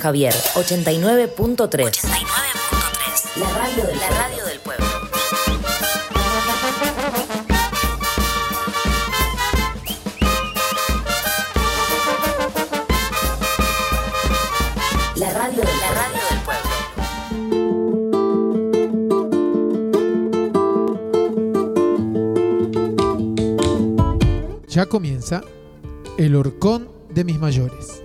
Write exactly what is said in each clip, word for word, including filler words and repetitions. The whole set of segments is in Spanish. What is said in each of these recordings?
Javier, ochenta y nueve punto tres. ochenta y nueve punto tres. La radio del, la radio del pueblo. La radio, la radio del pueblo. Ya comienza El Horcón de mis mayores.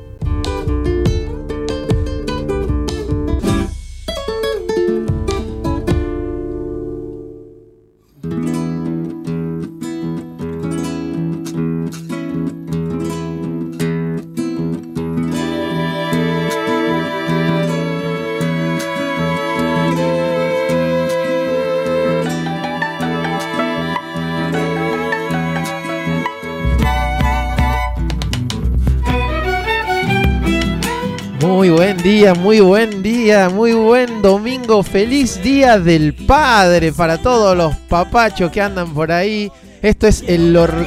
Muy buen día, muy buen día, muy buen domingo, feliz día del padre para todos los papachos que andan por ahí. Esto es el hor...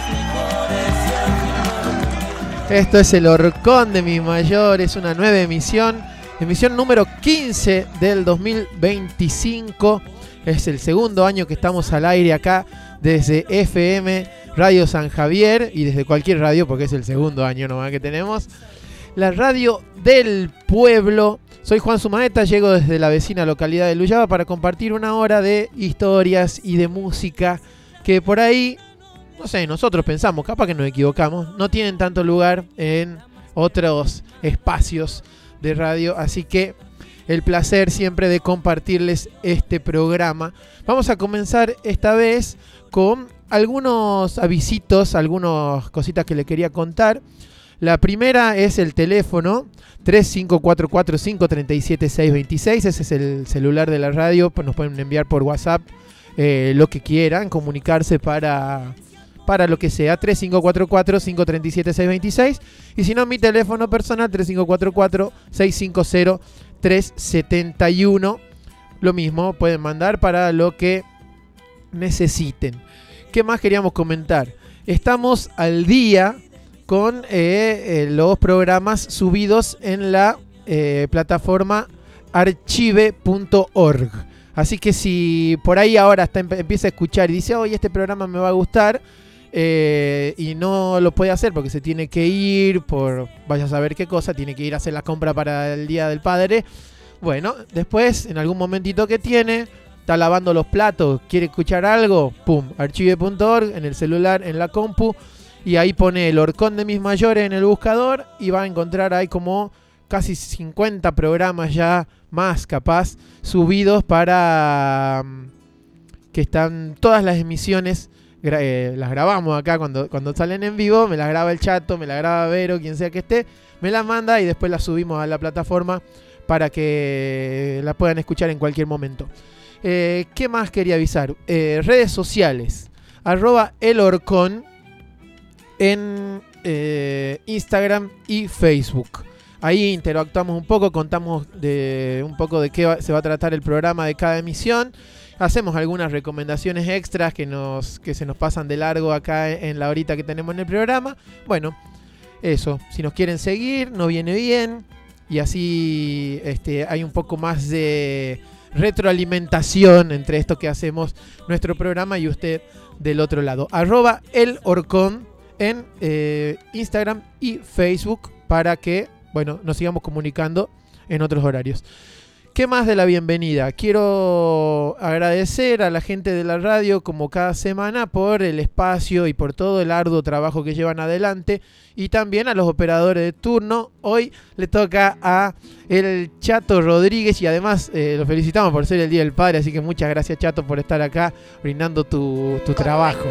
Esto es el Horcón de mis mayores, una nueva emisión, emisión número quince del dos mil veinticinco. Es el segundo año que estamos al aire acá desde F M Radio San Javier y desde cualquier radio porque es el segundo año nomás que tenemos. La radio del pueblo. Soy Juan Sumaeta, llego desde la vecina localidad de Luyaba para compartir una hora de historias y de música que por ahí, no sé, nosotros pensamos, capaz que nos equivocamos, no tienen tanto lugar en otros espacios de radio, así que el placer siempre de compartirles este programa. Vamos a comenzar esta vez con algunos avisitos, algunas cositas que le quería contar. La primera es el teléfono tres cinco cuatro cuatro, cinco tres siete, seis dos seis. Ese es el celular de la radio. Nos pueden enviar por WhatsApp eh, lo que quieran, comunicarse para, para lo que sea. tres cinco cuatro cuatro, cinco tres siete, seis dos seis. Y si no, mi teléfono personal tres cinco cuatro cuatro, seis cinco cero, tres siete uno. Lo mismo, pueden mandar para lo que necesiten. ¿Qué más queríamos comentar? Estamos al día con eh, eh, los programas subidos en la eh, plataforma archive punto org. Así que si por ahí ahora está, empieza a escuchar y dice, oye, este programa me va a gustar, eh, y no lo puede hacer porque se tiene que ir por, vaya a saber qué cosa, tiene que ir a hacer la compra para el Día del Padre. Bueno, después, en algún momentito que tiene, está lavando los platos, quiere escuchar algo, pum, archive punto org, en el celular, en la compu. Y ahí pone el Horcón de mis mayores en el buscador y va a encontrar ahí como casi cincuenta programas ya más capaz subidos para que están todas las emisiones, eh, las grabamos acá cuando, cuando salen en vivo, me las graba el Chato, me las graba Vero, quien sea que esté, me las manda y después las subimos a la plataforma para que la puedan escuchar en cualquier momento. Eh, ¿Qué más quería avisar? Eh, redes sociales, arroba el Horcón en eh, Instagram y Facebook. Ahí interactuamos un poco, contamos de un poco de qué va, se va a tratar el programa de cada emisión. Hacemos algunas recomendaciones extras que, nos, que se nos pasan de largo acá en la horita que tenemos en el programa. Bueno, eso. Si nos quieren seguir, no viene bien. Y así este, hay un poco más de retroalimentación entre esto que hacemos, nuestro programa, y usted del otro lado. Arroba el Horcón en eh, Instagram y Facebook para que, bueno, nos sigamos comunicando en otros horarios. ¿Qué más de la bienvenida? Quiero agradecer a la gente de la radio, como cada semana, por el espacio y por todo el arduo trabajo que llevan adelante, y también a los operadores de turno. Hoy le toca a el Chato Rodríguez y además eh, lo felicitamos por ser el Día del Padre, así que muchas gracias, Chato, por estar acá brindando tu, tu trabajo.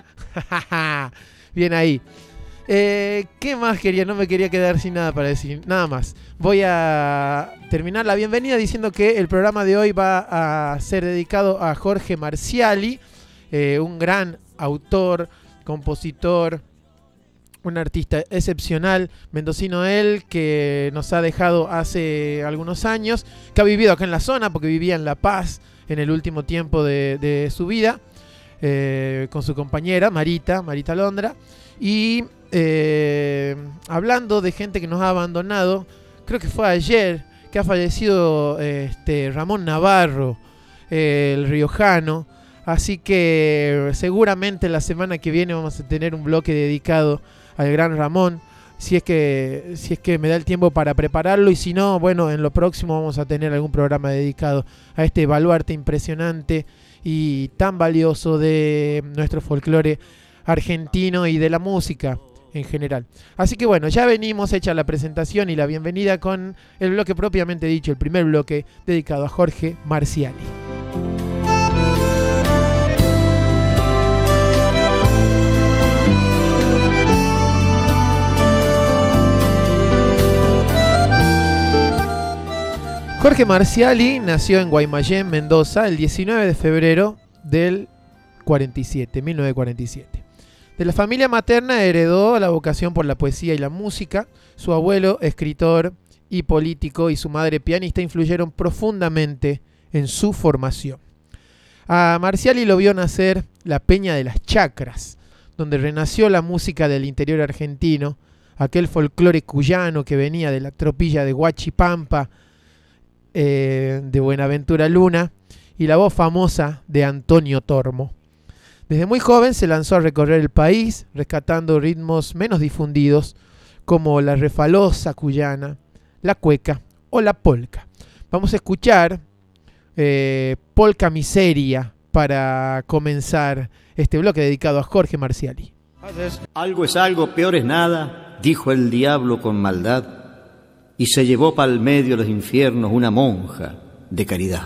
Bien ahí. Eh, ¿Qué más quería? No me quería quedar sin nada para decir. Nada más. Voy a terminar la bienvenida diciendo que el programa de hoy va a ser dedicado a Jorge Marciali, eh, un gran autor, compositor, un artista excepcional, mendocino él, que nos ha dejado hace algunos años, que ha vivido acá en la zona porque vivía en La Paz en el último tiempo de, de su vida. eh, con su compañera Marita, Marita Londra. Y eh, hablando de gente que nos ha abandonado, creo que fue ayer, que ha fallecido este, Ramón Navarro, eh, el riojano. Así que seguramente la semana que viene vamos a tener un bloque dedicado al gran Ramón. Si es que si es que me da el tiempo para prepararlo, y si no, bueno, en lo próximo vamos a tener algún programa dedicado a este baluarte impresionante y tan valioso de nuestro folclore argentino y de la música en general. Así que bueno, ya venimos hecha la presentación y la bienvenida con el bloque propiamente dicho, el primer bloque dedicado a Jorge Marciali. Jorge Marciali nació en Guaymallén, Mendoza, el diecinueve de febrero del cuarenta y siete, mil novecientos cuarenta y siete. De la familia materna heredó la vocación por la poesía y la música. Su abuelo, escritor y político, y su madre, pianista, influyeron profundamente en su formación. A Marciali lo vio nacer la Peña de las Chacras, donde renació la música del interior argentino, aquel folclore cuyano que venía de la tropilla de Huachipampa, Eh, de Buenaventura Luna, y la voz famosa de Antonio Tormo. Desde muy joven se lanzó a recorrer el país, rescatando ritmos menos difundidos como la refalosa cuyana, la cueca o la polca. Vamos a escuchar eh, Polka Miseria para comenzar este bloque dedicado a Jorge Marciali. Algo es algo, peor es nada, dijo el diablo con maldad, y se llevó pa'l medio de los infiernos una monja de caridad.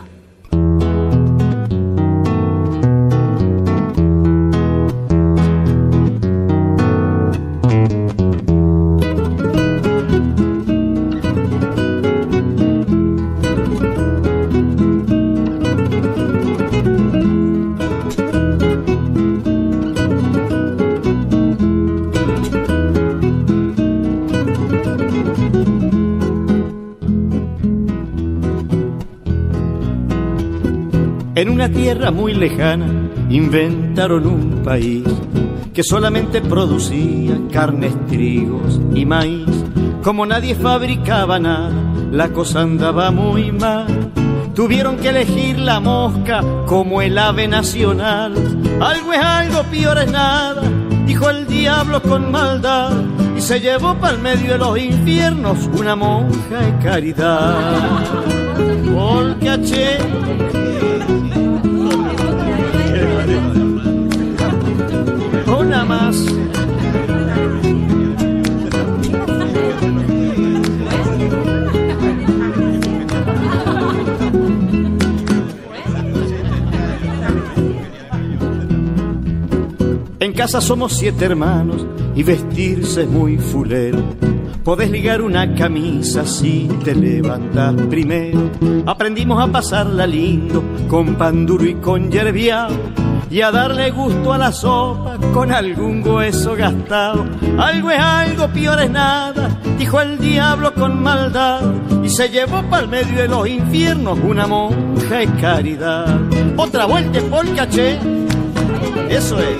En una tierra muy lejana inventaron un país que solamente producía carnes, trigos y maíz. Como nadie fabricaba nada, la cosa andaba muy mal. Tuvieron que elegir la mosca como el ave nacional. Algo es algo, peor es nada, dijo el diablo con maldad, y se llevó pa'l medio de los infiernos una monja de caridad. Polka, che. Una más. En casa somos siete hermanos y vestirse es muy fulero. Podés ligar una camisa si te levantas primero. Aprendimos a pasarla lindo con pan duro y con yerbiao, y a darle gusto a la sopa con algún hueso gastado. Algo es algo, peor es nada, dijo el diablo con maldad, y se llevó pa'l medio de los infiernos una monja de caridad. Otra vuelta en polka, che. Eso es.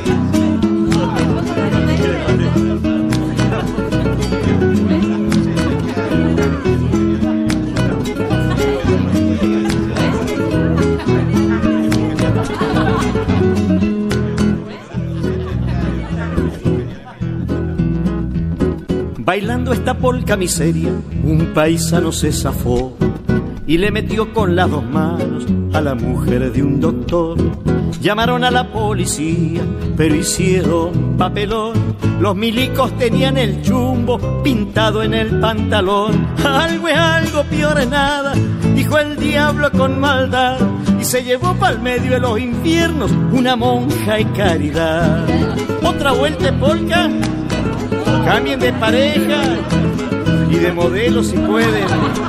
Bailando esta polka miseria, un paisano se zafó y le metió con las dos manos a la mujer de un doctor. Llamaron a la policía, pero hicieron papelón. Los milicos tenían el chumbo pintado en el pantalón. Algo es algo, peor es nada, dijo el diablo con maldad, y se llevó pa'l medio de los infiernos una monja de caridad. Otra vuelta de polka. Cambien de pareja y de modelo si pueden.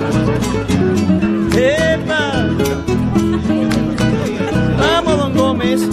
¡Epa! ¡Vamos, don Gómez!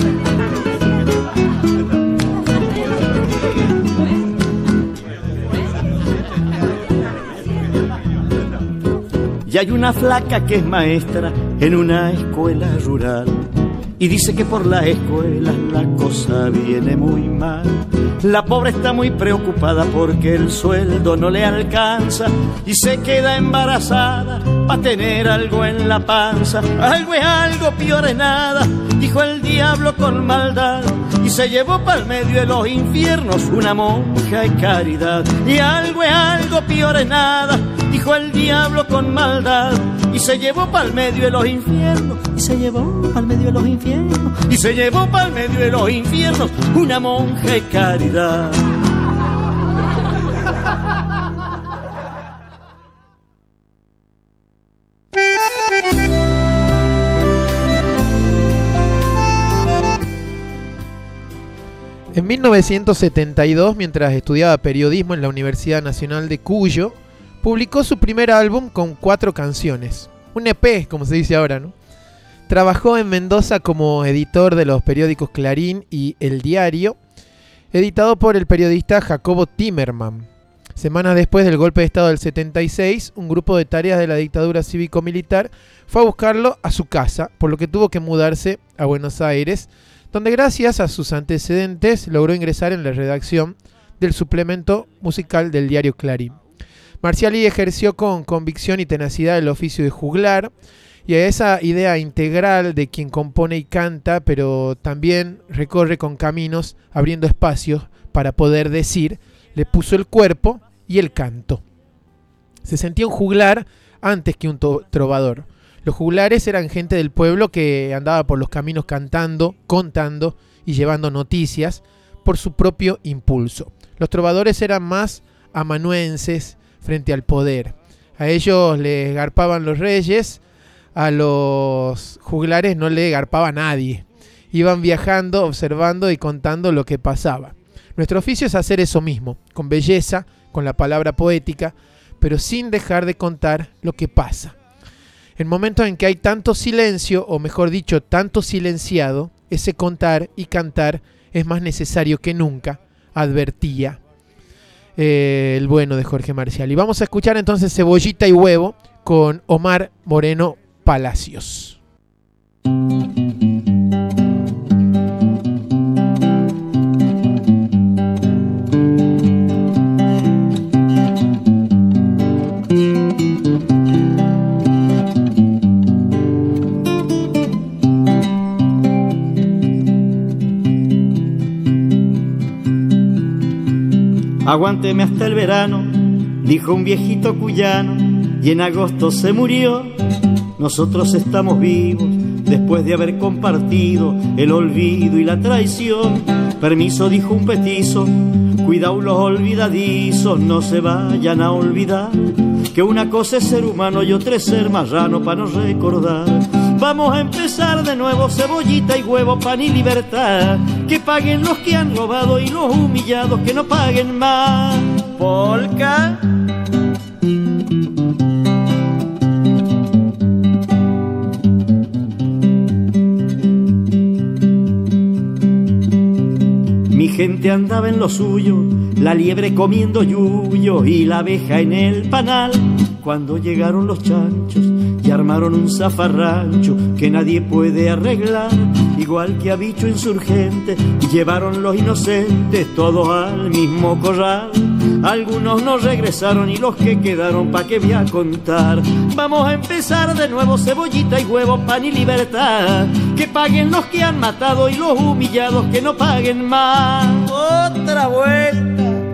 Y hay una flaca que es maestra en una escuela rural, y dice que por la escuela la cosa viene muy mal. La pobre está muy preocupada porque el sueldo no le alcanza y se queda embarazada pa' tener algo en la panza. Algo es algo, peor es nada, dijo el diablo con maldad, y se llevó pa'l medio de los infiernos una monja de caridad. Y algo es algo, peor es nada, dijo el diablo con maldad, y se llevó pa'l medio de los infiernos, y se llevó pa'l medio de los infiernos, y se llevó pa'l medio de los infiernos una monja de caridad. En mil novecientos setenta y dos, mientras estudiaba periodismo en la Universidad Nacional de Cuyo, publicó su primer álbum con cuatro canciones, un E P, como se dice ahora, ¿no? Trabajó en Mendoza como editor de los periódicos Clarín y El Diario, editado por el periodista Jacobo Timerman. Semanas después del golpe de estado del setenta y seis, un grupo de tareas de la dictadura cívico-militar fue a buscarlo a su casa, por lo que tuvo que mudarse a Buenos Aires, donde gracias a sus antecedentes logró ingresar en la redacción del suplemento musical del diario Clarín. Marciali ejerció con convicción y tenacidad el oficio de juglar, y a esa idea integral de quien compone y canta, pero también recorre con caminos abriendo espacios para poder decir, le puso el cuerpo y el canto. Se sentía un juglar antes que un trovador. Los juglares eran gente del pueblo que andaba por los caminos cantando, contando y llevando noticias por su propio impulso. Los trovadores eran más amanuenses frente al poder. A ellos les garpaban los reyes, a los juglares no le garpaba nadie. Iban viajando, observando y contando lo que pasaba. Nuestro oficio es hacer eso mismo, con belleza, con la palabra poética, pero sin dejar de contar lo que pasa. En momentos en que hay tanto silencio, o mejor dicho, tanto silenciado, ese contar y cantar es más necesario que nunca, advertía eh, el bueno de Jorge Marciali. Vamos a escuchar entonces Cebollita y Huevo con Omar Moreno Palacios. Aguánteme hasta el verano, dijo un viejito cuyano, y en agosto se murió. Nosotros estamos vivos después de haber compartido el olvido y la traición. Permiso, dijo un petizo, cuidado los olvidadizos, no se vayan a olvidar que una cosa es ser humano y otra es ser marrano para no recordar. Vamos a empezar de nuevo, cebollita y huevo, pan y libertad. Que paguen los que han robado y los humillados que no paguen más. Polka. Mi gente andaba en lo suyo, la liebre comiendo yuyo y la abeja en el panal. Cuando llegaron los chanchos y armaron un zafarrancho que nadie puede arreglar, igual que a bicho insurgente, llevaron los inocentes todos al mismo corral. Algunos no regresaron y los que quedaron pa' qué voy a contar. Vamos a empezar de nuevo, cebollita y huevo, pan y libertad. Que paguen los que han matado y los humillados que no paguen más. Otra vuelta.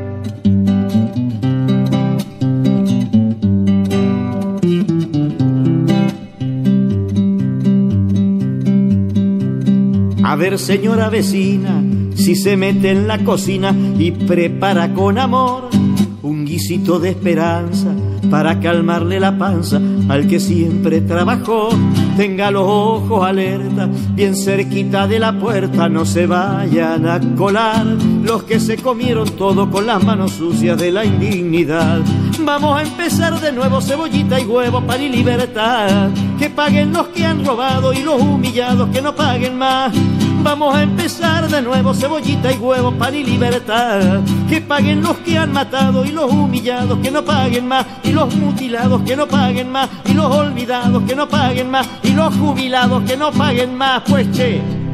A ver, señora vecina, si se mete en la cocina y prepara con amor un guisito de esperanza para calmarle la panza al que siempre trabajó. Tenga los ojos alerta, bien cerquita de la puerta, no se vayan a colar los que se comieron todo con las manos sucias de la indignidad. Vamos a empezar de nuevo, cebollita y huevo, pan y libertad. Que paguen los que han robado y los humillados que no paguen más. Vamos a empezar de nuevo, cebollita y huevo, pan y libertad. Que paguen los que han matado y los humillados que no paguen más. Y los mutilados que no paguen más. Y los olvidados que no paguen más. Y los jubilados que no paguen más. Pues che.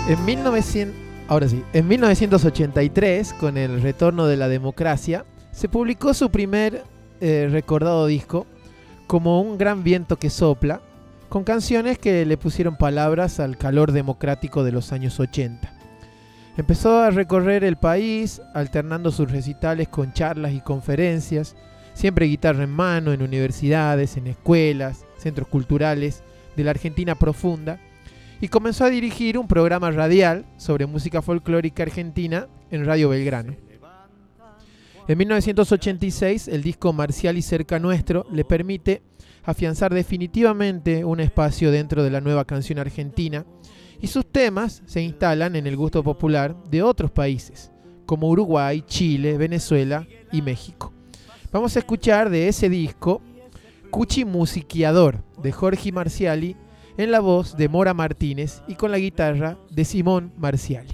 En mil novecientos, ahora sí, en mil novecientos ochenta y tres, con el retorno de la democracia, se publicó su primer eh, recordado disco, Como un gran viento que sopla, con canciones que le pusieron palabras al calor democrático de los años ochenta. Empezó a recorrer el país, alternando sus recitales con charlas y conferencias, siempre guitarra en mano, en universidades, en escuelas, centros culturales de la Argentina profunda, y comenzó a dirigir un programa radial sobre música folclórica argentina en Radio Belgrano. En mil novecientos ochenta y seis, el disco Marcial y Cerca Nuestro le permite afianzar definitivamente un espacio dentro de la nueva canción argentina, y sus temas se instalan en el gusto popular de otros países, como Uruguay, Chile, Venezuela y México. Vamos a escuchar de ese disco Cuchi Musiquiador, de Jorge Marciali, en la voz de Mora Martínez y con la guitarra de Simón Marciali.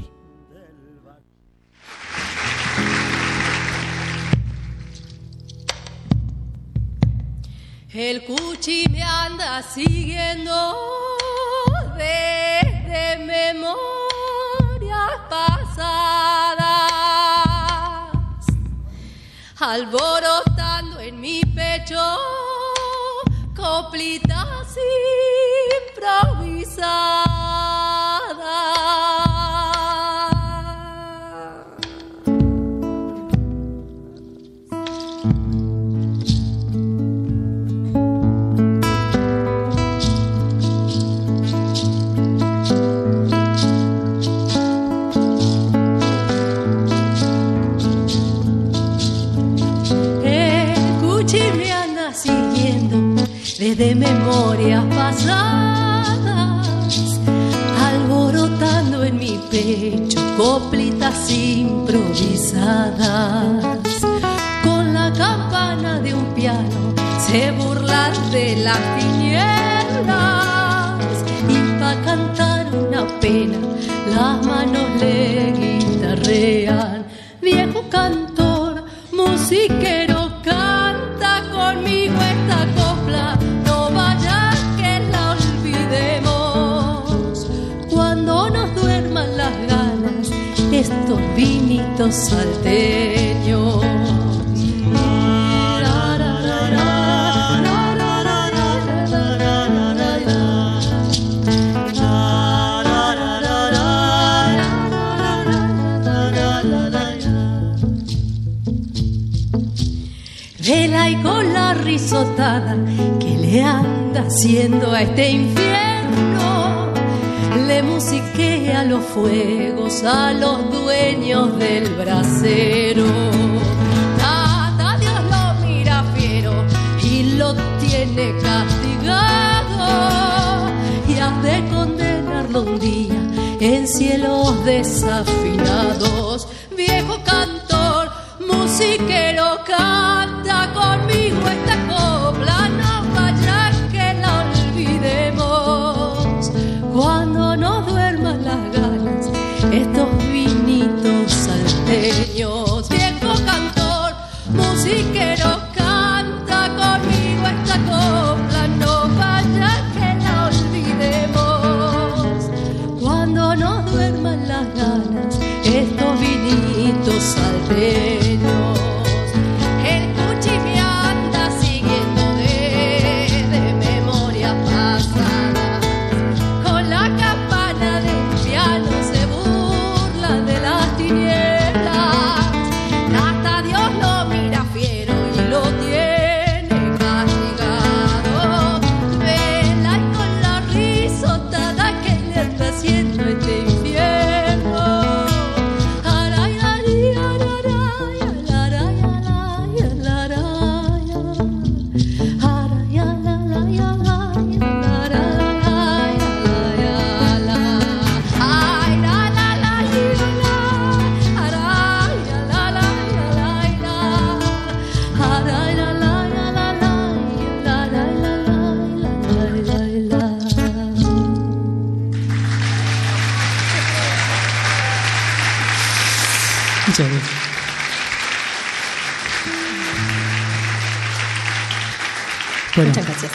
El cuchi me anda siguiendo desde memorias pasadas, alborotando en mi pecho coplitas improvisadas. Desde memorias pasadas, alborotando en mi pecho coplitas improvisadas. Con la campana de un piano se burlan de las tinieblas, y pa' cantar una pena las manos le guitarrean. Viejo cantor, musiquero, canta conmigo esta copla. Estos vinitos salteños. Vela y con la risotada que le anda haciendo a este infierno, le musiquea los fuegos a los dueños del brasero. Tata Dios lo mira fiero y lo tiene castigado, y ha de condenarlo un día en cielos desafinados. Viejo cantor, musiquero, canta conmigo esta copla, no vaya que la olvidemos. Cuando nos duerman las ganas, estos vinitos salteños. Viejo cantor, musiquero, canta conmigo esta copla, no vaya que la olvidemos. Cuando nos duerman las ganas, estos vinitos salteños. El cuchi me anda siguiendo desde memoria pasada. Con la campana de un piano se burla de las tinieblas. Hasta Dios lo mira fiero y lo tiene castigado. Vela y con la risotada que le está haciendo este infierno. Aray, aray, aray, aray, aray, aray, aray, aray, Muchas gracias. Bueno. Muchas gracias.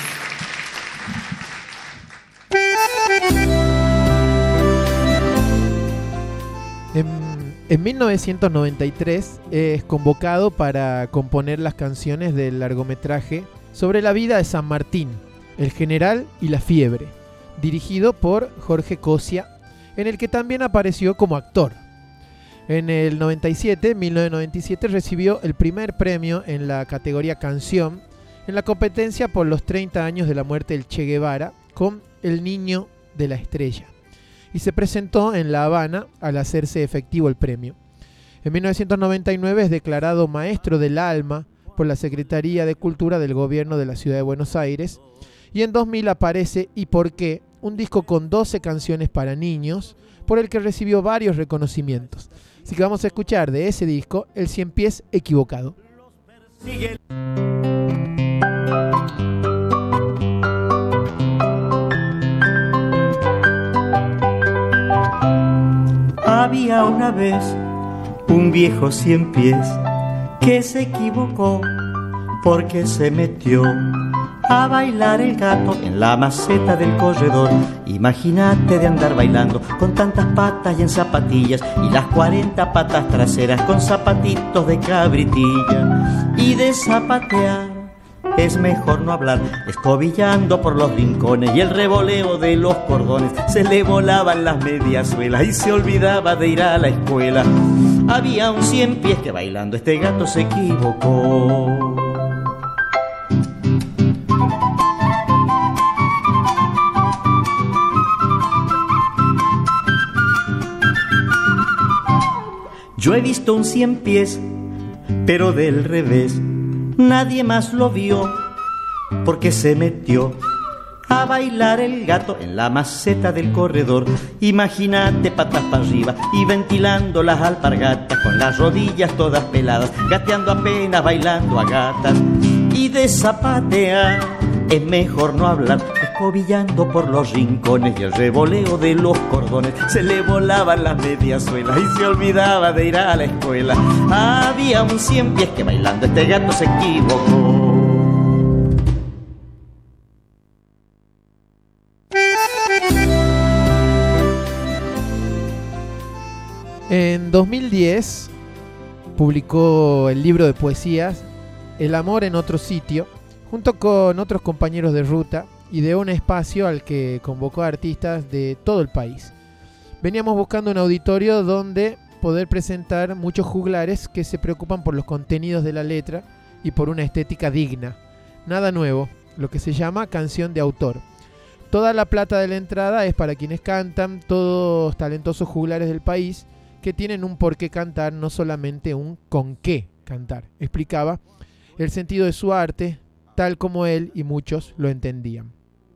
En mil novecientos noventa y tres es convocado para componer las canciones del largometraje sobre la vida de San Martín, el general y la fiebre, dirigido por Jorge Cosia, en el que también apareció como actor. En el noventa y siete, mil novecientos noventa y siete, recibió el primer premio en la categoría canción en la competencia por los treinta años de la muerte del Che Guevara con El Niño de la Estrella, y se presentó en La Habana al hacerse efectivo el premio. En mil novecientos noventa y nueve es declarado Maestro del Alma por la Secretaría de Cultura del Gobierno de la Ciudad de Buenos Aires, y en dos mil aparece ¿Y por qué?, un disco con doce canciones para niños, por el que recibió varios reconocimientos. Así que vamos a escuchar de ese disco El Cien Pies Equivocado. Había una vez un viejo cien pies que se equivocó porque se metió a bailar el gato en la maceta del corredor. Imagínate de andar bailando con tantas patas y en zapatillas, y las cuarenta patas traseras con zapatitos de cabritilla. Y de zapatear es mejor no hablar, escobillando por los rincones y el revoleo de los cordones. Se le volaban las mediasuelas y se olvidaba de ir a la escuela. Había un cien pies que bailando este gato se equivocó. Yo he visto un cien pies, pero del revés. Nadie más lo vio, porque se metió a bailar el gato en la maceta del corredor. Imagínate patas para arriba y ventilando las alpargatas, con las rodillas todas peladas, gateando apenas, bailando a gatas. Y de zapatear es mejor no hablar, escobillando por los rincones y el revoleo de los cordones. Se le volaban las mediasuelas y se olvidaba de ir a la escuela. Había un cien pies que bailando este gato se equivocó. En dos mil diez publicó el libro de poesías El amor en otro sitio, junto con otros compañeros de ruta, y de un espacio al que convocó a artistas de todo el país. Veníamos buscando un auditorio donde poder presentar muchos juglares que se preocupan por los contenidos de la letra y por una estética digna. Nada nuevo, lo que se llama canción de autor. Toda la plata de la entrada es para quienes cantan, todos talentosos juglares del país que tienen un por qué cantar, no solamente un con qué cantar. Explicaba el sentido de su arte, tal como él y muchos lo entendían.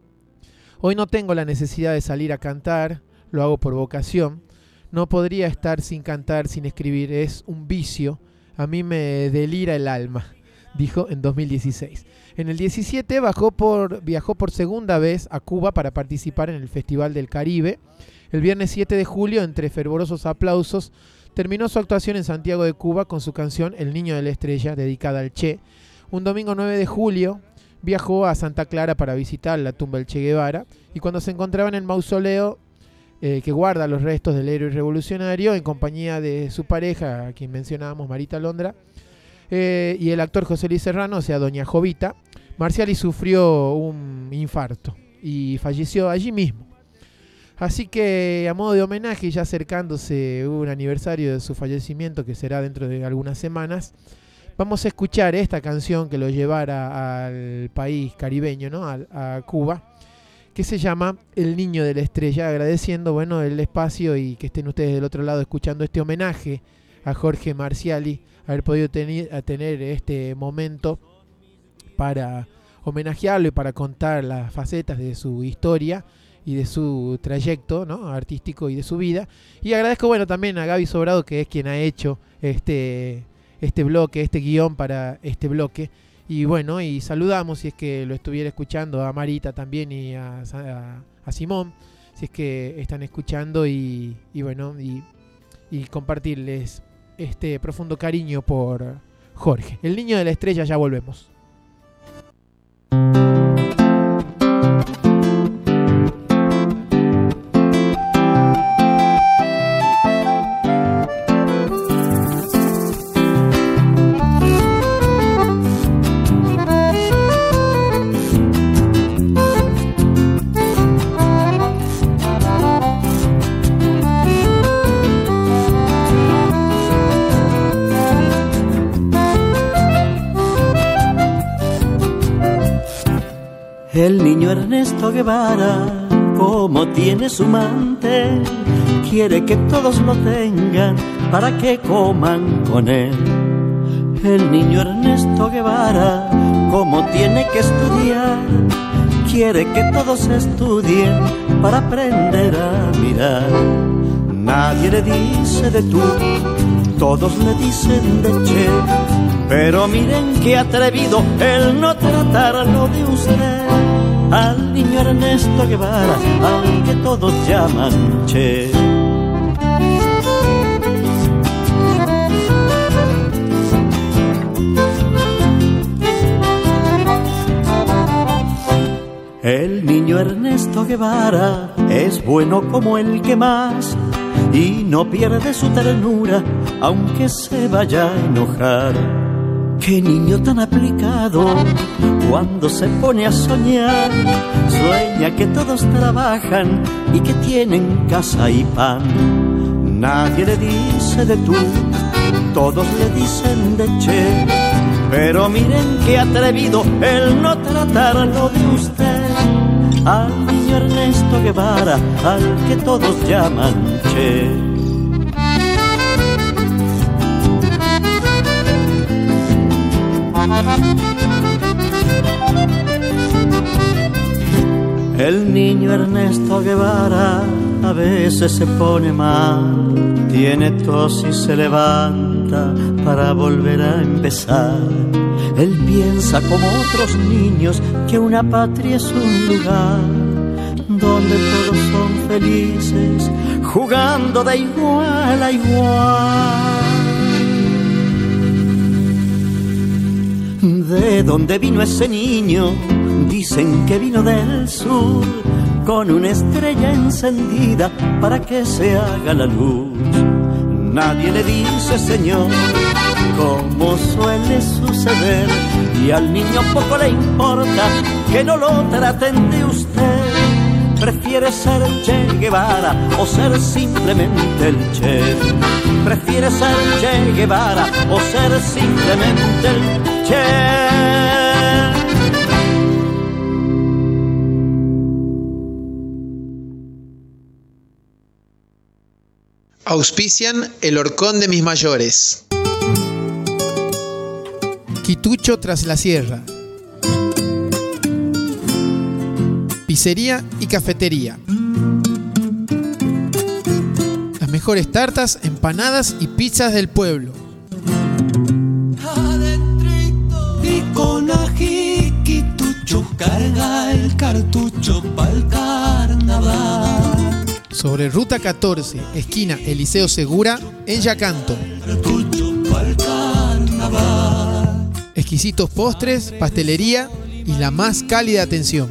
Hoy no tengo la necesidad de salir a cantar, lo hago por vocación. No podría estar sin cantar, sin escribir, es un vicio, a mí me delira el alma, dijo en dos mil dieciséis. En el diecisiete bajó por, viajó por segunda vez a Cuba para participar en el Festival del Caribe. El viernes siete de julio, entre fervorosos aplausos, terminó su actuación en Santiago de Cuba con su canción El Niño de la Estrella, dedicada al Che. Un domingo nueve de julio viajó a Santa Clara para visitar la tumba del Che Guevara, y cuando se encontraba en el mausoleo eh, que guarda los restos del héroe revolucionario, en compañía de su pareja, a quien mencionábamos, Marita Londra, eh, y el actor José Luis Serrano, o sea, doña Jovita, Marciali sufrió un infarto y falleció allí mismo. Así que, a modo de homenaje, ya acercándose un aniversario de su fallecimiento, que será dentro de algunas semanas, vamos a escuchar esta canción que lo llevara al país caribeño, ¿no? a, a Cuba, que se llama El Niño de la Estrella, agradeciendo bueno, el espacio y que estén ustedes del otro lado escuchando este homenaje a Jorge Marciali, haber podido tener, a tener este momento para homenajearlo y para contar las facetas de su historia y de su trayecto, ¿no? artístico y de su vida. Y agradezco bueno también a Gaby Sobrado, que es quien ha hecho este, este bloque, este guión para este bloque. Y bueno, y saludamos, si es que lo estuviera escuchando, a Marita también y a, a, a Simón, si es que están escuchando, y, y bueno, y, y compartirles este profundo cariño por Jorge. El Niño de la Estrella, ya volvemos. El niño Ernesto Guevara, como tiene su mantel, quiere que todos lo tengan para que coman con él. El niño Ernesto Guevara, como tiene que estudiar, quiere que todos estudien para aprender a mirar. Nadie le dice de tú, todos le dicen de che, pero miren qué atrevido el no tratarlo de usted. Al niño Ernesto Guevara, al que todos llaman che. El niño Ernesto Guevara es bueno como el que más y no pierde su ternura aunque se vaya a enojar. Qué niño tan aplicado cuando se pone a soñar, sueña que todos trabajan y que tienen casa y pan. Nadie le dice de tú, todos le dicen de che, pero miren qué atrevido el no tratarlo de usted. Al niño Ernesto Guevara, al que todos llaman che. El niño Ernesto Guevara a veces se pone mal, tiene tos y se levanta para volver a empezar. Él piensa como otros niños que una patria es un lugar donde todos son felices, jugando de igual a igual. ¿De dónde vino ese niño? Dicen que vino del sur, con una estrella encendida para que se haga la luz. Nadie le dice señor, como suele suceder, y al niño poco le importa que no lo traten de usted. Prefiere ser Che Guevara o ser simplemente el Che. Prefiere ser Che Guevara o ser simplemente el Che. Auspician El Horcón de mis mayores. Quitucho tras la sierra. Pizzería y cafetería. Las mejores tartas, empanadas y pizzas del pueblo. Adentrito y con ají, Quitucho carga el cartucho pa'l carnaval. Sobre Ruta catorce, esquina Eliseo Segura, en Yacanto. Exquisitos postres, pastelería y la más cálida atención.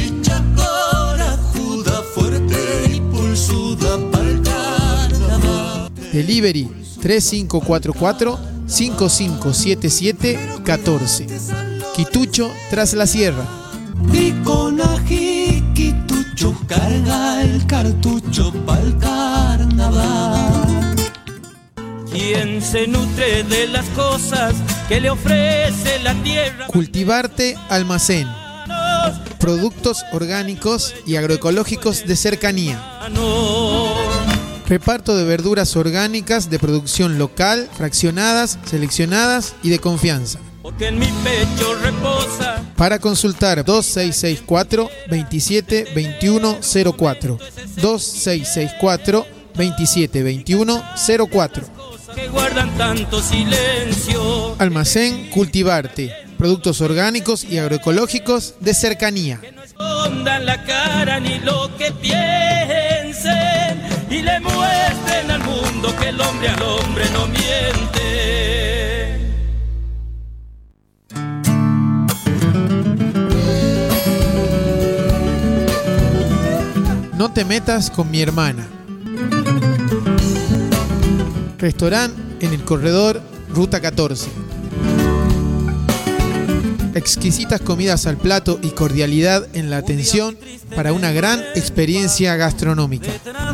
Delivery tres cinco cuatro cuatro, cinco cinco siete siete, uno cuatro. Quitucho tras la sierra. Y con ají, Quitucho carga el cartucho pa'l carnaval. ¿Quién se nutre de las cosas que le ofrece la tierra? Cultivarte Almacén. Productos orgánicos y agroecológicos de cercanía. Reparto de verduras orgánicas de producción local, fraccionadas, seleccionadas y de confianza. Porque en mi pecho reposa. Para consultar dos seis seis cuatro, veintisiete veintiuno cero cuatro. dos seis seis cuatro, veintisiete veintiuno cero cuatro. Que guardan tanto silencio. Almacén Cultivarte. Productos orgánicos y agroecológicos de cercanía. Que no escondan la cara ni lo que piensen y le muestren al mundo que el hombre al hombre no miente. No te metas con mi hermana. Restaurante en el corredor Ruta catorce. Exquisitas comidas al plato y cordialidad en la atención para una gran experiencia gastronómica.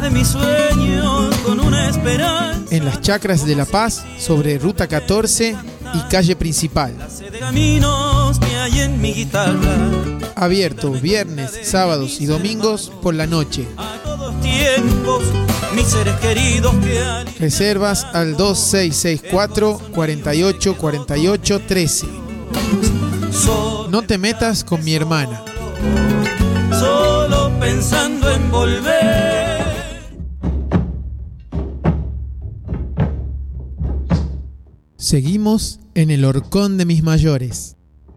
En las Chacras de La Paz, sobre Ruta catorce y calle principal. hay en mi guitarra. Abierto viernes, sábados y domingos por la noche. A todos tiempos, mis seres queridos que al... Reservas al dos seis seis cuatro, cuatro ocho, cuatro ocho uno tres. No te metas con mi hermana. Solo pensando en volver. Seguimos en el horcón de mis mayores.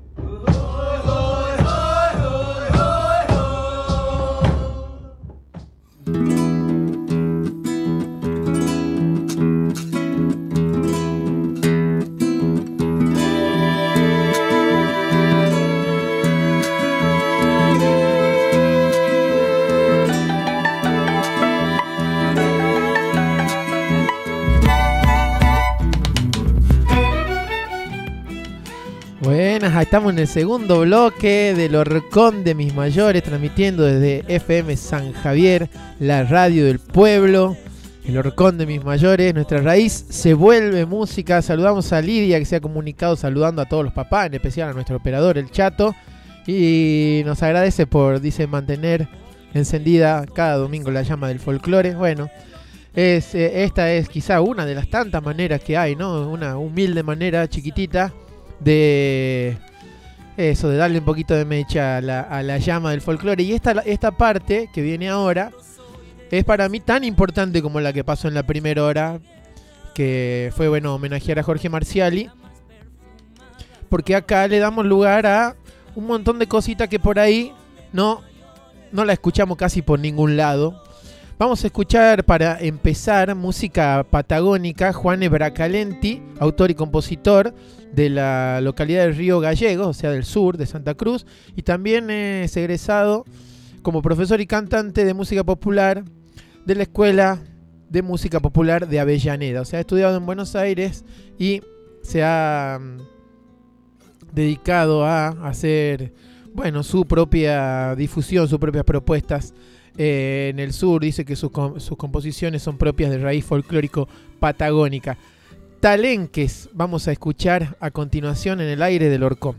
Buenas, estamos en el segundo bloque del horcón de mis mayores, transmitiendo desde F M San Javier, la radio del pueblo. El horcón de mis mayores, nuestra raíz se vuelve música. Saludamos a Lidia, que se ha comunicado saludando a todos los papás, en especial a nuestro operador, el Chato. Y nos agradece por, dice, mantener encendida cada domingo la llama del folclore. Bueno, es, eh, esta es quizá una de las tantas maneras que hay, ¿no? Una humilde manera chiquitita de eso, de darle un poquito de mecha a la, a la llama del folclore. Y esta, esta parte que viene ahora es para mí tan importante como la que pasó en la primera hora, que fue, bueno, homenajear a Jorge Marciali, porque acá le damos lugar a un montón de cositas que por ahí no, no la escuchamos casi por ningún lado. Vamos a escuchar, para empezar, música patagónica. Juan Bracalenti, autor y compositor de la localidad de Río Gallegos, o sea, del sur de Santa Cruz, y también es egresado como profesor y cantante de música popular de la Escuela de Música Popular de Avellaneda. O sea, ha estudiado en Buenos Aires y se ha dedicado a hacer, bueno, su propia difusión, sus propias propuestas eh, en el sur. Dice que sus, sus composiciones son propias de raíz folclórico patagónica. Talenques vamos a escuchar a continuación en el aire del horcón.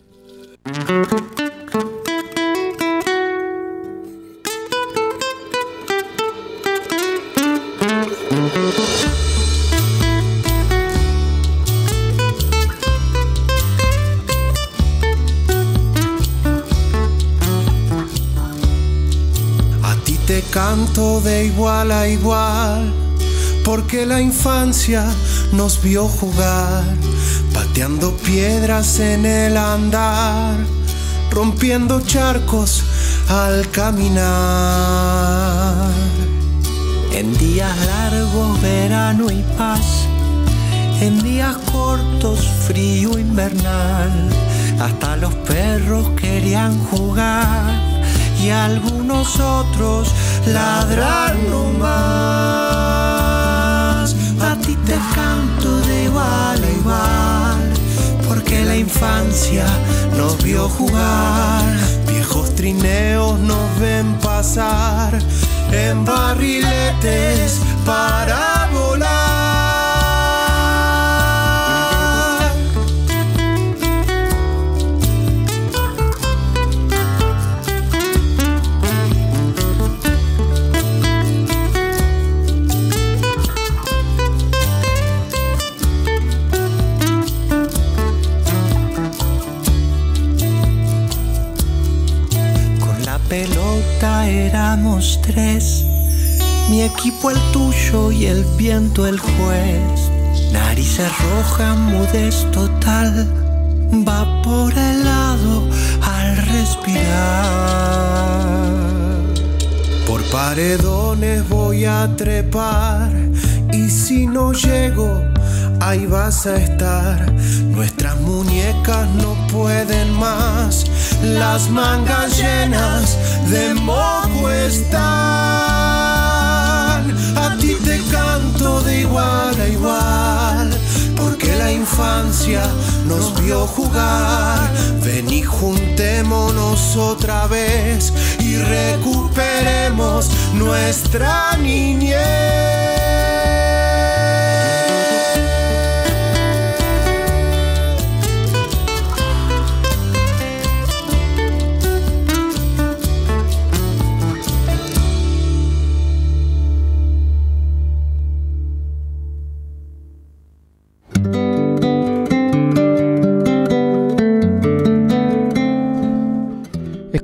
A ti te canto de igual a igual, porque la infancia nos vio jugar, pateando piedras en el andar, rompiendo charcos al caminar. En días largos, verano y paz, en días cortos, frío invernal, hasta los perros querían jugar y algunos otros ladrar nomás. A ti te canto de igual a igual, porque la infancia nos vio jugar. Viejos trineos nos ven pasar en barriletes para volar. Pelota éramos tres, mi equipo el tuyo y el viento el juez. Narices rojas, mudez total, vapor helado al respirar. Por paredones voy a trepar y si no llego, ahí vas a estar. Nuestras muñecas no pueden más, las mangas llenas de mojo están. A ti te canto de igual a igual, porque la infancia nos vio jugar. Ven y juntémonos otra vez y recuperemos nuestra niñez.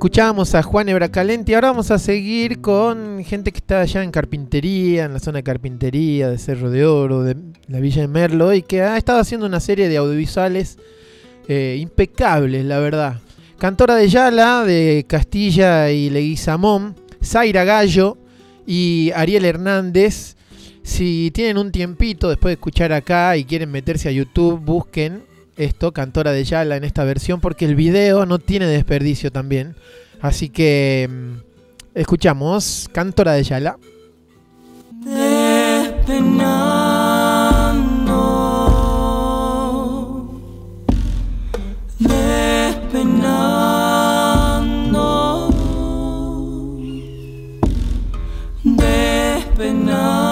Escuchábamos a Juan Ebracalenti. Ahora vamos a seguir con gente que está allá en Carpintería, en la zona de Carpintería, de Cerro de Oro, de la Villa de Merlo, y que ha estado haciendo una serie de audiovisuales eh, impecables, la verdad. Cantora de Yala, de Castilla y Leguizamón, Zaira Gallo y Ariel Hernández. Si tienen un tiempito después de escuchar acá y quieren meterse a YouTube, busquen esto, Cantora de Yala, en esta versión, porque el video no tiene desperdicio también. Así que escuchamos Cantora de Yala. Despenando, despenando, despenando.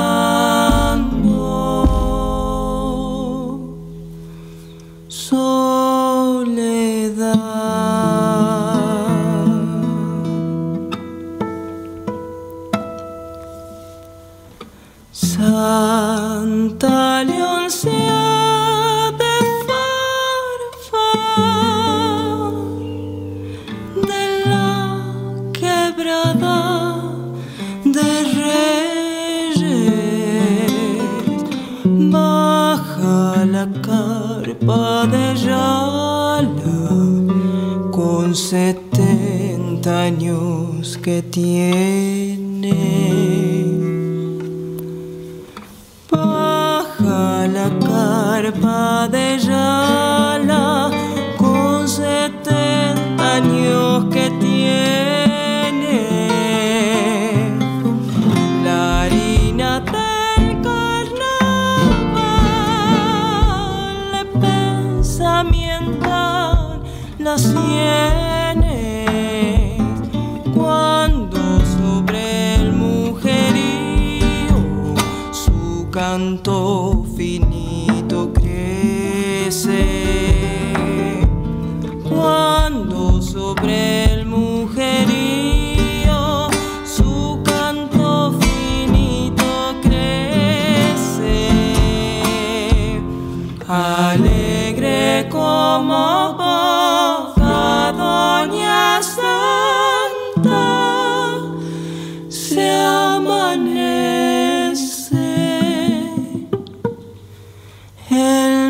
Soledad, Santa Leoncea de Farfán, de la quebrada de Reyes, baja la carpa de Yala, con setenta años que tiene. Baja la carpa de Yala, con setenta años que tiene. La harina del carnaval le pesa mientras las sienes, cuando sobre el mujerío su canto finito crece, cuando sobre el mujerío su canto finito crece, alegre como poca doña Santa, se amanece. El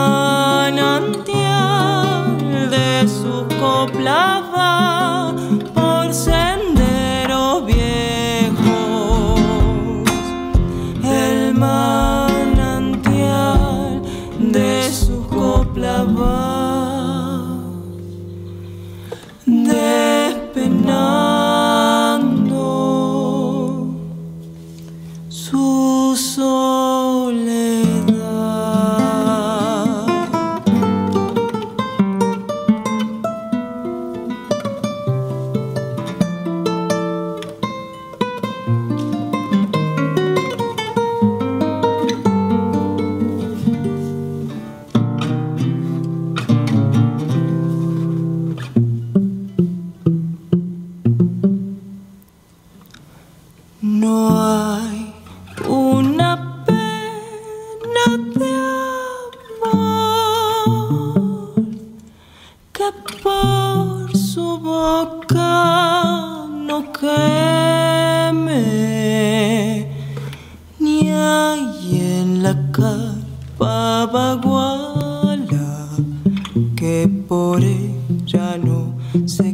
manantial de su copla va por senderos viejos. El manantial de su copla va despenando su soledad. No hay una pena de amor que por su boca no queme, ni hay en la carpa baguala que por ella no se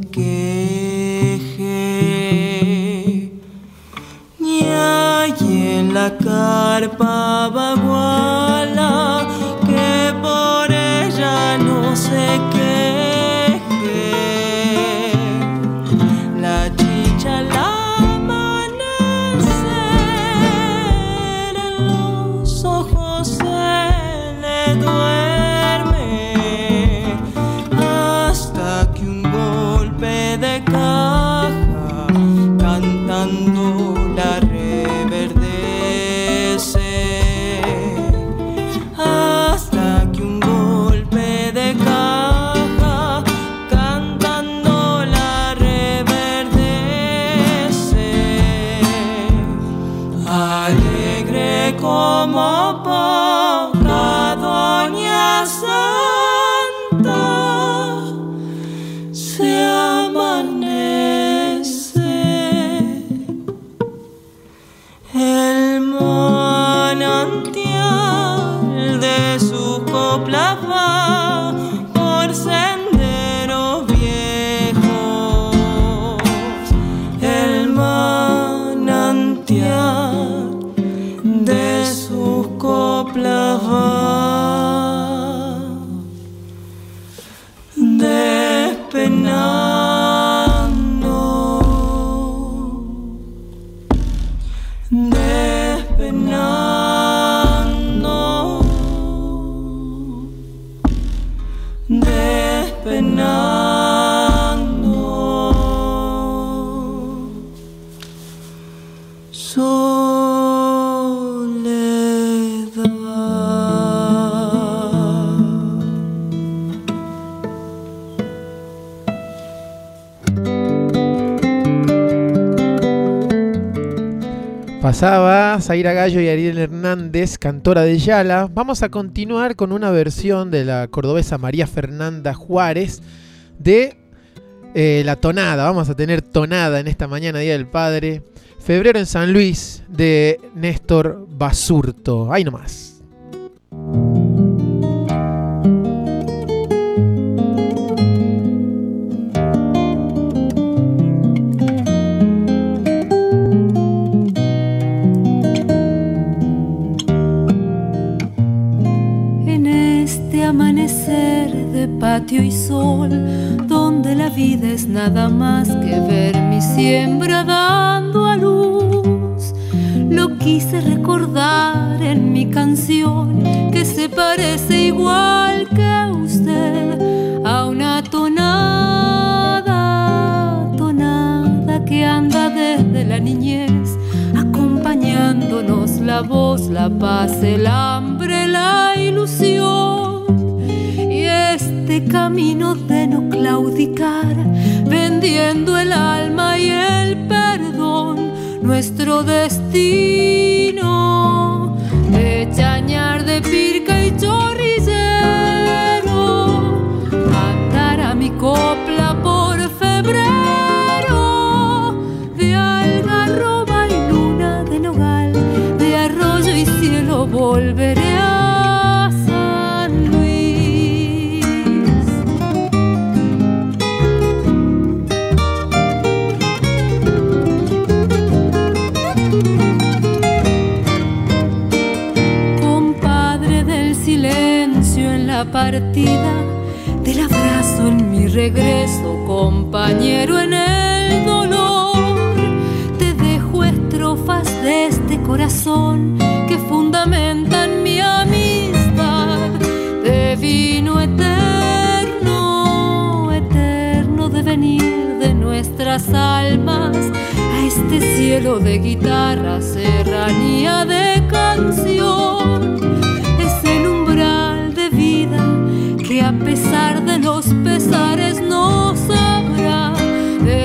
queje, ni hay en la carpa baguala que por ella no se queje. La chicha al amanecer en los ojos se le duerme, hasta que un golpe de caja cantando la reverdece, hasta que un golpe de caja despenando, despenando, despenando. Pasaba Zaira Gallo y Ariel Hernández, cantora de Yala. Vamos a continuar con una versión de la cordobesa María Fernanda Juárez de eh, La Tonada. Vamos a tener tonada en esta mañana, Día del Padre. Febrero en San Luis, de Néstor Basurto. Ahí nomás. Amanecer de patio y sol, donde la vida es nada más que ver mi siembra dando a luz. Lo quise recordar en mi canción, que se parece igual que usted a una tonada, tonada que anda desde la niñez, acompañándonos la voz, la paz, el hambre, la ilusión. Este camino de no claudicar, vendiendo el alma y el perdón, nuestro destino de chañar, de pirca y chorrillero, andar a mi copla por febrero, de algarroba y luna de nogal, de arroyo y cielo volveré a partida, del abrazo en mi regreso, compañero en el dolor. Te dejo estrofas de este corazón que fundamentan mi amistad, de vino eterno, eterno devenir de nuestras almas, a este cielo de guitarra, serranía de canción. Es el umbral de vida que a pesar de los pesares nos habrá de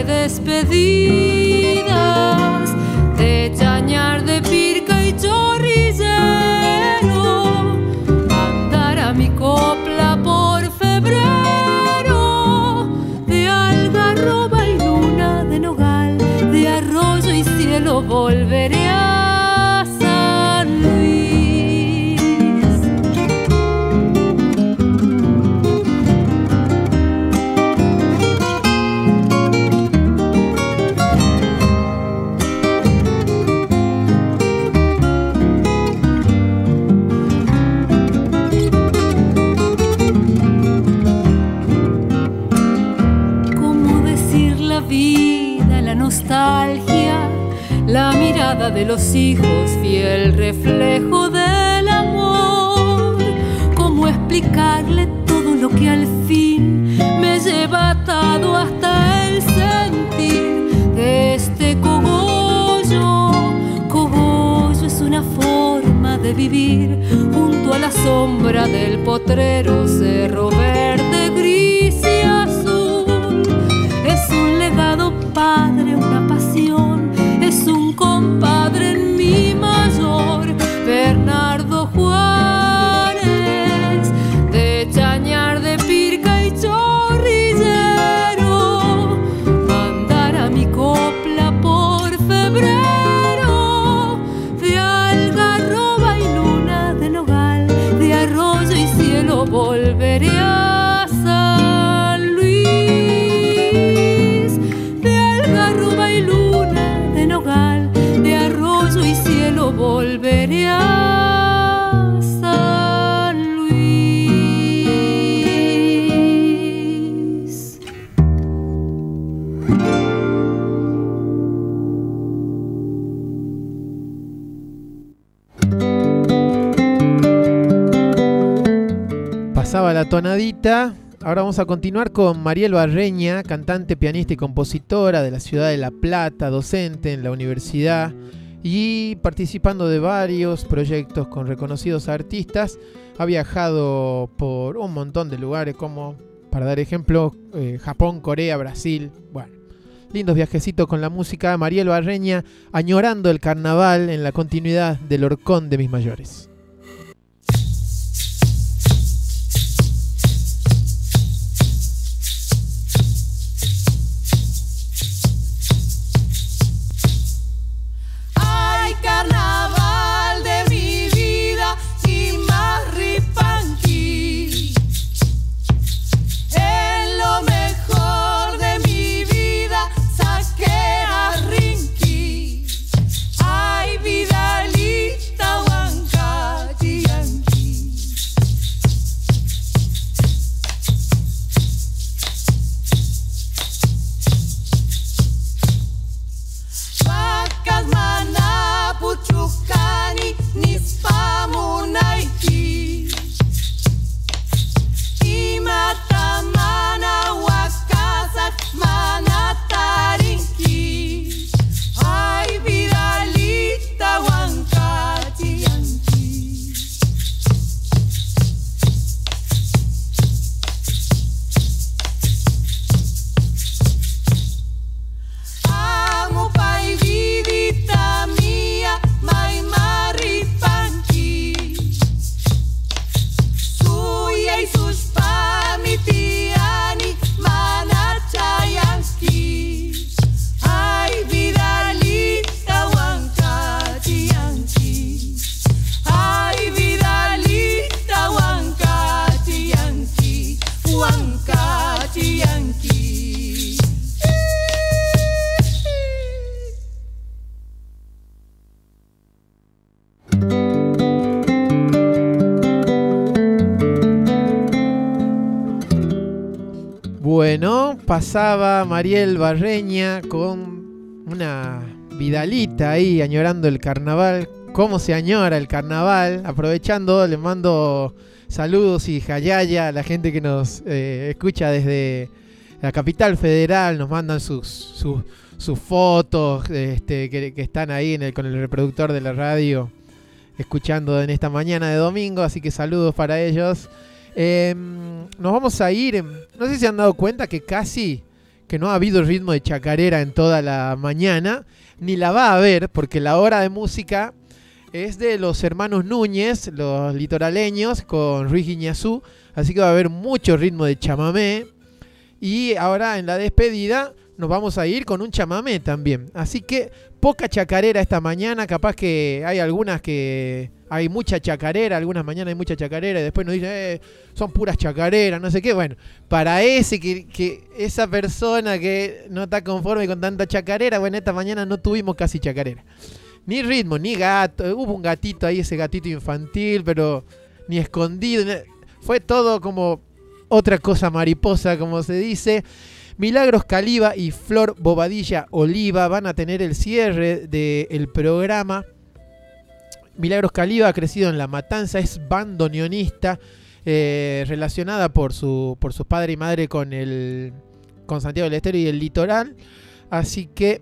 despedidas, de chañar, de pirca y chorrillero, andar a mi copla por febrero, de algarroba y luna de nogal, de arroyo y cielo volveré a San Luis. Nostalgia, la mirada de los hijos, fiel reflejo del amor. ¿Cómo explicarle todo lo que al fin me lleva atado hasta el sentir de este cogollo? Cogollo es una forma de vivir junto a la sombra del potrero, cerro verde, gris y azul. Es un legado padre, una pasión, es un compadre en mi mayor, Bernardo Juárez, de chañar, de pirca y chorrillero, mandar a mi copla por febrero, de algarroba y luna de nogal, de arroyo y cielo volveré a la tonadita. Ahora vamos a continuar con Mariel Barreña, cantante, pianista y compositora de la ciudad de La Plata, docente en la universidad y participando de varios proyectos con reconocidos artistas. Ha viajado por un montón de lugares como, para dar ejemplo, eh, Japón, Corea, Brasil. Bueno, lindos viajecitos con la música. Mariel Barreña, añorando el carnaval en la continuidad del Horcón de mis mayores. Carnaval de mi vida y más ripanqui. En lo mejor de mi vida saqué a Rinqui. Ay, Vidalita Huancachi Yanqui. Vacas maná Puchucani, Nispamunaiki y Matamana, Huacasac, Manatarinki. Ay, Vidalita Huancachi Yanqui. Amo pai vidita mía, mai maripanqui. Suya y sus pamitiani, manachayanqui. Ay, Vidalita Huancachi Yanqui. Ay, Vidalita Huancachi Yanqui. Huancachi Yanqui. Bueno, pasaba Mariel Barreña con una Vidalita ahí añorando el carnaval. ¿Cómo se añora el carnaval? Aprovechando, les mando saludos y jayaya a la gente que nos eh, escucha desde la capital federal. Nos mandan sus, sus, sus fotos este, que, que están ahí en el, con el reproductor de la radio escuchando en esta mañana de domingo. Así que saludos para ellos. Eh, nos vamos a ir, no sé si se han dado cuenta que casi que no ha habido ritmo de chacarera en toda la mañana, ni la va a haber, porque la hora de música es de los hermanos Núñez, los litoraleños, con Ruiz Guiñazú, así que va a haber mucho ritmo de chamamé. Y ahora en la despedida nos vamos a ir con un chamamé también, así que poca chacarera esta mañana. Capaz que hay algunas que hay mucha chacarera, algunas mañanas hay mucha chacarera y después nos dicen, eh, son puras chacareras, no sé qué. Bueno, para ese que, que esa persona que no está conforme con tanta chacarera, bueno, esta mañana no tuvimos casi chacarera. Ni ritmo, ni gato, hubo un gatito ahí, ese gatito infantil, pero ni escondido. Fue todo como otra cosa mariposa, como se dice. Milagros Caliba y Flor Bobadilla Oliva van a tener el cierre del programa. Milagros Caliba ha crecido en La Matanza, es bandoneonista, eh, relacionada por su por su padre y madre con el con Santiago del Estero y el litoral. Así que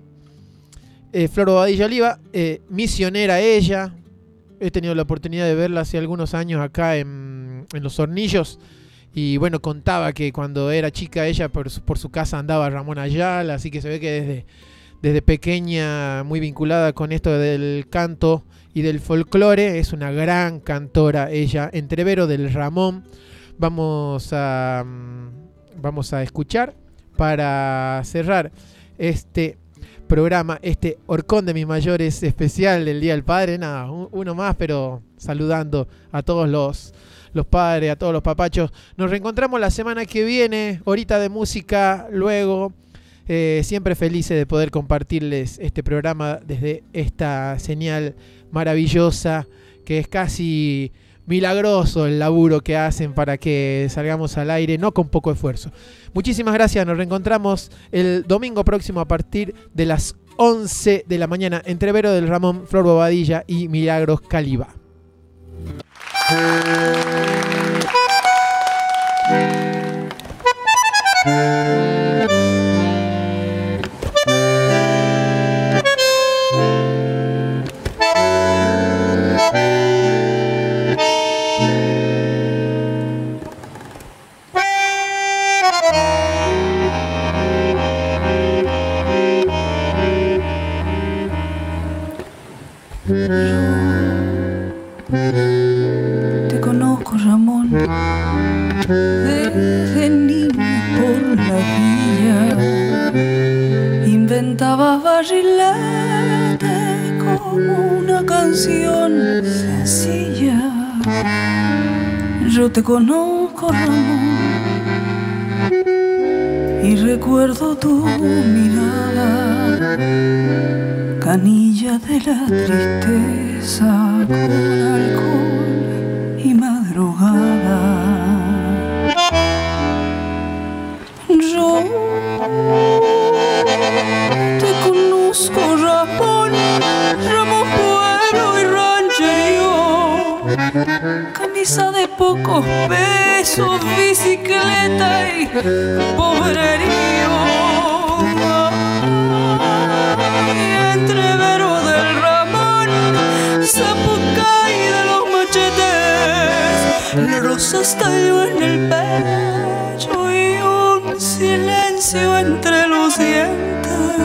eh, Flor Bobadilla Oliva, eh, misionera ella. He tenido la oportunidad de verla hace algunos años acá en, en Los Hornillos. Y bueno, contaba que cuando era chica ella por su, por su casa andaba Ramón Ayala, así que se ve que desde, desde pequeña muy vinculada con esto del canto y del folclore. Es una gran cantora ella, entrevero del Ramón. Vamos a, vamos a escuchar para cerrar este programa, este Horcón de mis mayores especial del Día del Padre. Nada, uno más, pero saludando a todos los... los padres, a todos los papachos. Nos reencontramos la semana que viene, horita de música, luego eh, siempre felices de poder compartirles este programa desde esta señal maravillosa, que es casi milagroso el laburo que hacen para que salgamos al aire, no con poco esfuerzo. Muchísimas gracias, nos reencontramos el domingo próximo a partir de las once de la mañana, entrevero del Ramón, Flor Bobadilla y Milagros Caliba. Te conozco, Ramón, desde niño por la villa. Inventaba barrilete como una canción sencilla. Yo te conozco, Ramón, y recuerdo tu mirada, canilla de la tristeza con alcohol y madrugada. Yo te conozco, Ramón, Ramón Pueblo y rancherío, camisa de pocos pesos, bicicleta y pobrerío. Entrevero del Ramón, Zapucay de los machetes, la rosa estalló en el pecho y un silencio entre los dientes.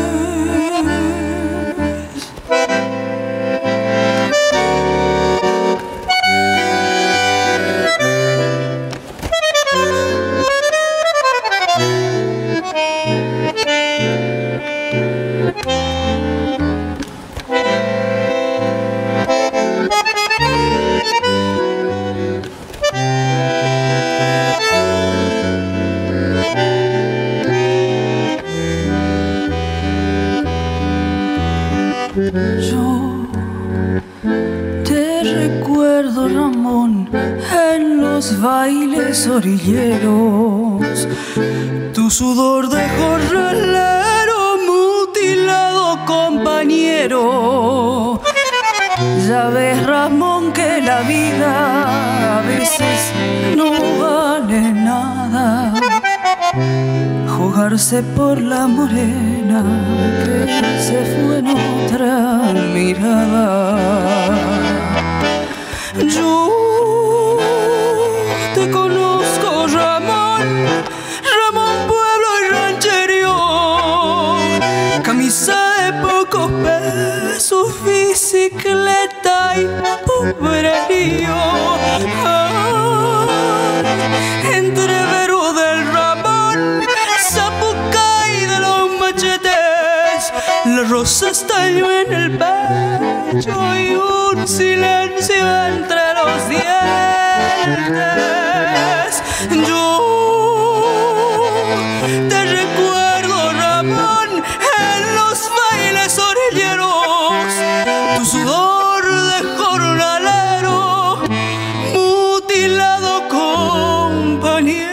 Yo te recuerdo, Ramón, en los bailes orilleros, tu sudor de jornalero, mutilado compañero. Ya ves, Ramón, que la vida a veces no vale nada. Jugarse por la morena que se fue en otra mirada. Yo te conozco, Ramón, Ramón Pueblo y rancherío, camisa de pocos pesos, bicicleta y pobrerío. Entrevero del Ramón, Zapucay de los machetes, la rosa estalló en el pecho y un silencio entre los dientes. Yo te recuerdo, Ramón, en los bailes orilleros, tu sudor de jornalero, mutilado compañero.